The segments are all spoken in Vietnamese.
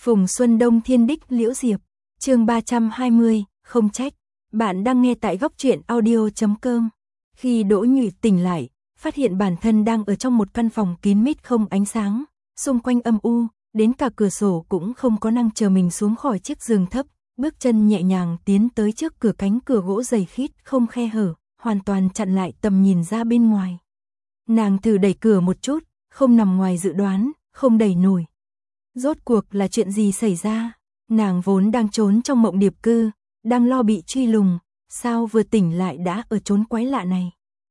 Phùng Xuân Đông Thiên Đích Liễu Diệp, chương 320, không trách. Bạn đang nghe tại góc truyện audio.com. Khi Đỗ Nhụy tỉnh lại, phát hiện bản thân đang ở trong một căn phòng kín mít không ánh sáng, xung quanh âm u, đến cả cửa sổ cũng không có năng chờ mình xuống khỏi chiếc giường thấp, bước chân nhẹ nhàng tiến tới trước cửa, cánh cửa gỗ dày khít không khe hở, hoàn toàn chặn lại tầm nhìn ra bên ngoài. Nàng thử đẩy cửa một chút, không nằm ngoài dự đoán, không đẩy nổi. Rốt cuộc là chuyện gì xảy ra? Nàng vốn đang trốn trong mộng điệp cư, đang lo bị truy lùng, sao vừa tỉnh lại đã ở chốn quái lạ này?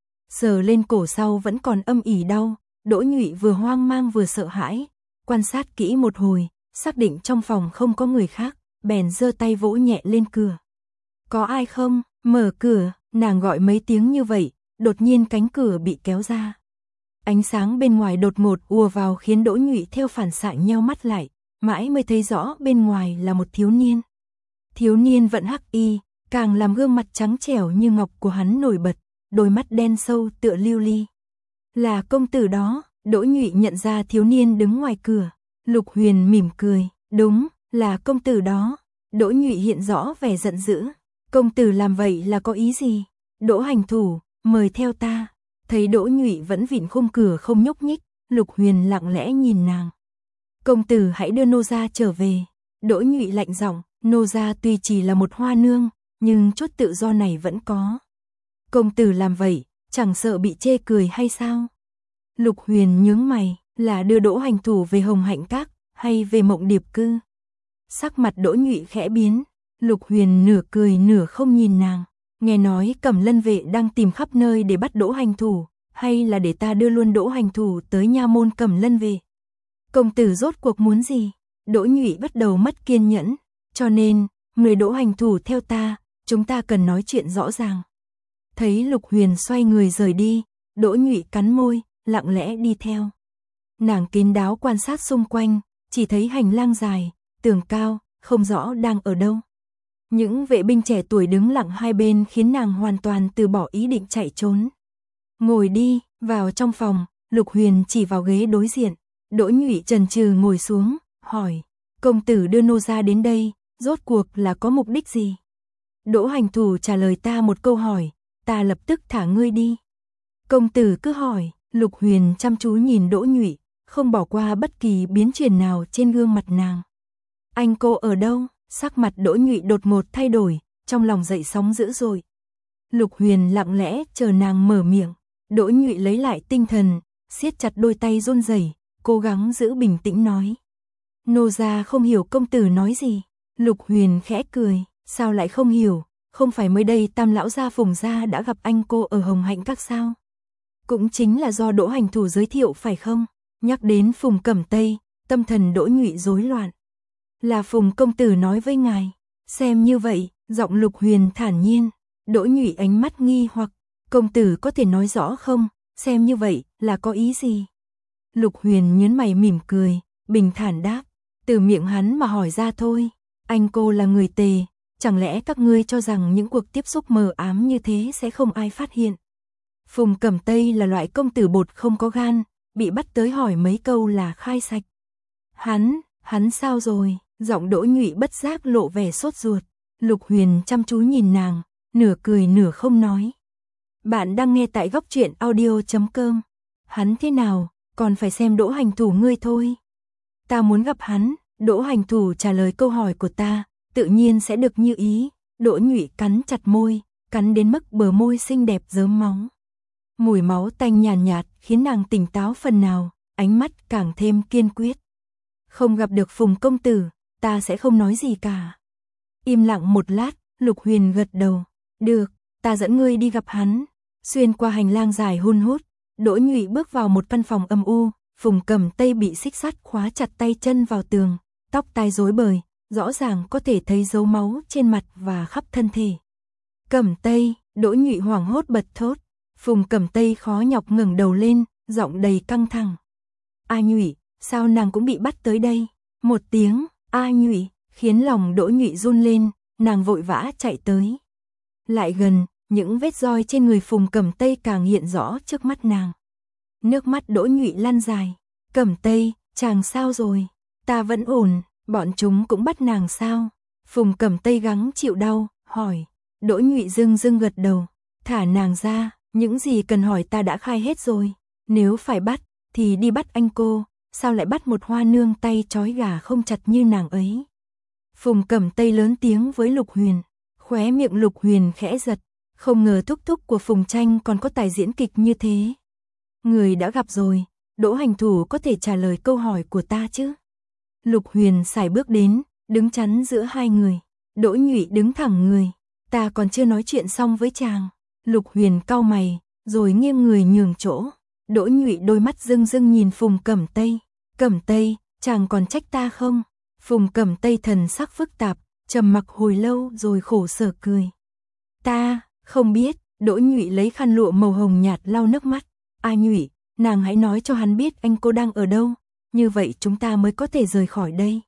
Sờ lên cổ sau vẫn còn âm ỉ đau, Đỗ Nhụy vừa hoang mang vừa sợ hãi, quan sát kỹ một hồi, xác định trong phòng không có người khác, bèn giơ tay vỗ nhẹ lên cửa. Có ai không? Mở cửa, nàng gọi mấy tiếng như vậy, đột nhiên cánh cửa bị kéo ra. Ánh sáng bên ngoài đột ngột ùa vào khiến Đỗ Nhụy theo phản xạ nheo mắt lại, mãi mới thấy rõ bên ngoài là một thiếu niên. Thiếu niên vẫn hắc y, càng làm gương mặt trắng trẻo như ngọc của hắn nổi bật, đôi mắt đen sâu tựa lưu ly. Là công tử đó, Đỗ Nhụy nhận ra thiếu niên đứng ngoài cửa. Lục Huyền mỉm cười, đúng, là công tử đó. Đỗ Nhụy hiện rõ vẻ giận dữ. Công tử làm vậy là có ý gì? Đỗ hành thủ, mời theo ta. Thấy Đỗ Nhụy vẫn vịn khung cửa không nhúc nhích, Lục Huyền lặng lẽ nhìn nàng. Công tử hãy đưa nô gia trở về. Đỗ Nhụy lạnh giọng, nô gia tuy chỉ là một hoa nương, nhưng chút tự do này vẫn có. Công tử làm vậy, chẳng sợ bị chê cười hay sao? Lục Huyền nhướng mày, là đưa Đỗ hành thủ về Hồng Hạnh Các, hay về Mộng Điệp Cư? Sắc mặt Đỗ Nhụy khẽ biến, Lục Huyền nửa cười nửa không nhìn nàng. Nghe nói Cẩm Lân vệ đang tìm khắp nơi để bắt Đỗ hành thủ, hay là để ta đưa luôn Đỗ hành thủ tới nha môn Cẩm Lân vệ? Công tử rốt cuộc muốn gì? Đỗ Nhụy bắt đầu mất kiên nhẫn, cho nên, người Đỗ hành thủ theo ta, chúng ta cần nói chuyện rõ ràng. Thấy Lục Huyền xoay người rời đi, Đỗ Nhụy cắn môi, lặng lẽ đi theo. Nàng kín đáo quan sát xung quanh, chỉ thấy hành lang dài, tường cao, không rõ đang ở đâu. Những vệ binh trẻ tuổi đứng lặng hai bên khiến nàng hoàn toàn từ bỏ ý định chạy trốn. Ngồi đi, vào trong phòng, Lục Huyền chỉ vào ghế đối diện. Đỗ Nhụy chần chừ ngồi xuống, hỏi, công tử đưa nô gia đến đây, rốt cuộc là có mục đích gì? Đỗ hành thủ trả lời ta một câu hỏi, ta lập tức thả ngươi đi. Công tử cứ hỏi. Lục Huyền chăm chú nhìn Đỗ Nhụy, không bỏ qua bất kỳ biến chuyển nào trên gương mặt nàng. Anh cô ở đâu? Sắc mặt Đỗ Nhụy đột ngột thay đổi, trong lòng dậy sóng dữ dội. Lục Huyền lặng lẽ chờ nàng mở miệng. Đỗ Nhụy lấy lại tinh thần, siết chặt đôi tay run rẩy, cố gắng giữ bình tĩnh nói. Nô gia không hiểu công tử nói gì. Lục Huyền khẽ cười, sao lại không hiểu? Không phải mới đây Tam lão gia Phùng gia đã gặp anh cô ở Hồng Hạnh Các sao? Cũng chính là do Đỗ hành thủ giới thiệu phải không? Nhắc đến Phùng Cẩm Tây, tâm thần Đỗ Nhụy rối loạn. Là Phùng công tử nói với ngài. Xem như vậy, giọng Lục Huyền thản nhiên. Đỗ Nhụy ánh mắt nghi hoặc, công tử có thể nói rõ không? Xem như vậy là có ý gì? Lục Huyền nhướng mày mỉm cười, bình thản đáp, từ miệng hắn mà hỏi ra thôi. Anh cô là người Tề, chẳng lẽ các ngươi cho rằng những cuộc tiếp xúc mờ ám như thế sẽ không ai phát hiện? Phùng Cẩm Tây là loại công tử bột không có gan, bị bắt tới hỏi mấy câu là khai sạch. Hắn sao rồi? Giọng Đỗ Nhụy bất giác lộ vẻ sốt ruột. Lục Huyền chăm chú nhìn nàng, nửa cười nửa không nói. Bạn đang nghe tại góc truyện audio.com. Hắn thế nào, còn phải xem Đỗ hành thủ ngươi thôi. Ta muốn gặp hắn. Đỗ hành thủ trả lời câu hỏi của ta, tự nhiên sẽ được như ý. Đỗ Nhụy cắn chặt môi, cắn đến mức bờ môi xinh đẹp rớm máu. Mùi máu tanh nhàn nhạt khiến nàng tỉnh táo phần nào, ánh mắt càng thêm kiên quyết. Không gặp được Phùng công tử, ta sẽ không nói gì cả. Im lặng một lát, Lục Huyền gật đầu. Được, ta dẫn ngươi đi gặp hắn. Xuyên qua hành lang dài hun hút, Đỗ Nhụy bước vào một căn phòng âm u. Phùng Cẩm Tây bị xích sắt khóa chặt tay chân vào tường, tóc tai rối bời, rõ ràng có thể thấy dấu máu trên mặt và khắp thân thể. Cẩm Tây, Đỗ Nhụy hoảng hốt bật thốt. Phùng Cẩm Tây khó nhọc ngẩng đầu lên, giọng đầy căng thẳng. A Nhụy, sao nàng cũng bị bắt tới đây? Một tiếng, A Nhụy, khiến lòng Đỗ Nhụy run lên, nàng vội vã chạy tới. Lại gần, những vết roi trên người Phùng Cẩm Tây càng hiện rõ trước mắt nàng. Nước mắt Đỗ Nhụy lăn dài. Cẩm Tây, chàng sao rồi? Ta vẫn ổn. Bọn chúng cũng bắt nàng sao? Phùng Cẩm Tây gắng chịu đau, hỏi. Đỗ Nhụy dưng dưng gật đầu. Thả nàng ra, những gì cần hỏi ta đã khai hết rồi. Nếu phải bắt, thì đi bắt anh cô, sao lại bắt một hoa nương tay trói gà không chặt như nàng ấy? Phùng Cẩm Tây lớn tiếng với Lục Huyền. Khóe miệng Lục Huyền khẽ giật, không ngờ thúc thúc của Phùng Tranh còn có tài diễn kịch như thế. Người đã gặp rồi, Đỗ hành thủ có thể trả lời câu hỏi của ta chứ? Lục Huyền sải bước đến, đứng chắn giữa hai người. Đỗ Nhụy đứng thẳng người. Ta còn chưa nói chuyện xong với chàng. Lục Huyền cau mày, rồi nghiêng người nhường chỗ. Đỗ Nhụy đôi mắt rưng rưng nhìn Phùng Cẩm Tây. Cẩm Tây, chàng còn trách ta không? Phùng Cẩm Tây thần sắc phức tạp, trầm mặc hồi lâu rồi khổ sở cười. Ta, không biết. Đỗ Nhụy lấy khăn lụa màu hồng nhạt lau nước mắt. A Nhụy, nàng hãy nói cho hắn biết anh cô đang ở đâu. Như vậy chúng ta mới có thể rời khỏi đây.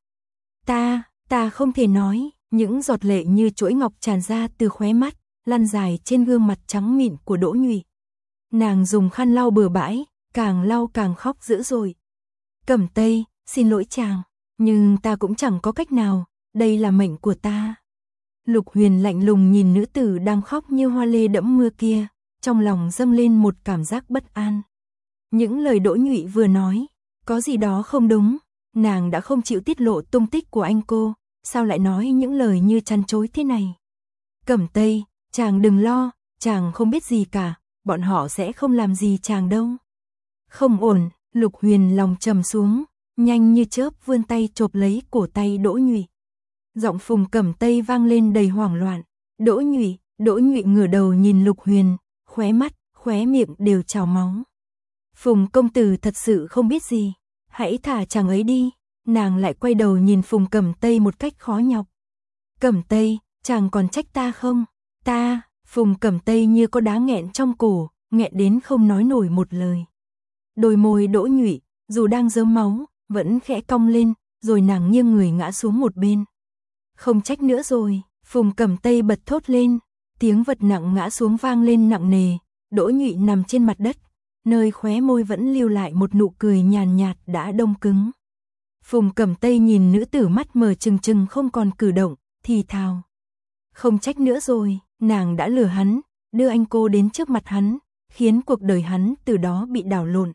Ta không thể nói. Những giọt lệ như chuỗi ngọc tràn ra từ khóe mắt, lăn dài trên gương mặt trắng mịn của Đỗ Nhụy. Nàng dùng khăn lau bừa bãi, càng lau càng khóc dữ dội. Cẩm Tây, xin lỗi chàng, nhưng ta cũng chẳng có cách nào, đây là mệnh của ta. Lục Huyền lạnh lùng nhìn nữ tử đang khóc như hoa lê đẫm mưa kia, trong lòng dâng lên một cảm giác bất an. Những lời Đỗ Nhụy vừa nói, có gì đó không đúng, nàng đã không chịu tiết lộ tung tích của anh cô, sao lại nói những lời như chăn chối thế này? Cẩm Tây, chàng đừng lo, chàng không biết gì cả, bọn họ sẽ không làm gì chàng đâu. Không ổn, Lục Huyền lòng trầm xuống, nhanh như chớp vươn tay chộp lấy cổ tay Đỗ Nhụy. Giọng Phùng Cẩm Tây vang lên đầy hoảng loạn. Đỗ Nhụy ngửa đầu nhìn Lục Huyền, khóe mắt, khóe miệng đều trào máu. Phùng công tử thật sự không biết gì, hãy thả chàng ấy đi. Nàng lại quay đầu nhìn Phùng Cẩm Tây một cách khó nhọc. Cẩm Tây, chàng còn trách ta không? Ta, Phùng Cẩm Tây như có đá nghẹn trong cổ, nghẹn đến không nói nổi một lời. Đôi môi Đỗ Nhụy, dù đang rớm máu, vẫn khẽ cong lên, rồi nàng nghiêng người ngã xuống một bên. Không trách nữa rồi, Phùng Cẩm Tây bật thốt lên, tiếng vật nặng ngã xuống vang lên nặng nề, Đỗ Nhụy nằm trên mặt đất, nơi khóe môi vẫn lưu lại một nụ cười nhàn nhạt đã đông cứng. Phùng Cẩm Tây nhìn nữ tử mắt mờ trừng trừng không còn cử động, thì thào. Không trách nữa rồi, nàng đã lừa hắn, đưa anh cô đến trước mặt hắn, khiến cuộc đời hắn từ đó bị đảo lộn.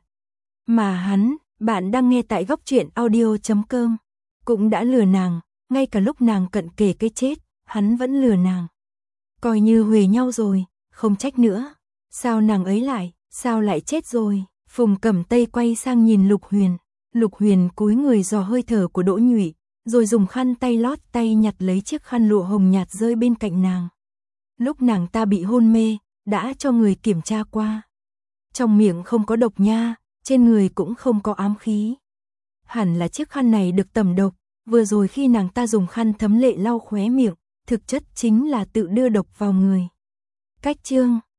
Mà hắn, bạn đang nghe tại góc truyện audio.com, cũng đã lừa nàng, ngay cả lúc nàng cận kề cái chết, hắn vẫn lừa nàng. Coi như huề nhau rồi, không trách nữa. Sao nàng ấy sao lại chết rồi? Phùng Cẩm Tây quay sang nhìn Lục Huyền. Lục Huyền cúi người dò hơi thở của Đỗ Nhụy, rồi dùng khăn tay lót tay nhặt lấy chiếc khăn lụa hồng nhạt rơi bên cạnh nàng. Lúc nàng ta bị hôn mê, đã cho người kiểm tra qua. Trong miệng không có độc nha, trên người cũng không có ám khí. Hẳn là chiếc khăn này được tẩm độc, vừa rồi khi nàng ta dùng khăn thấm lệ lau khóe miệng, thực chất chính là tự đưa độc vào người. Cách chương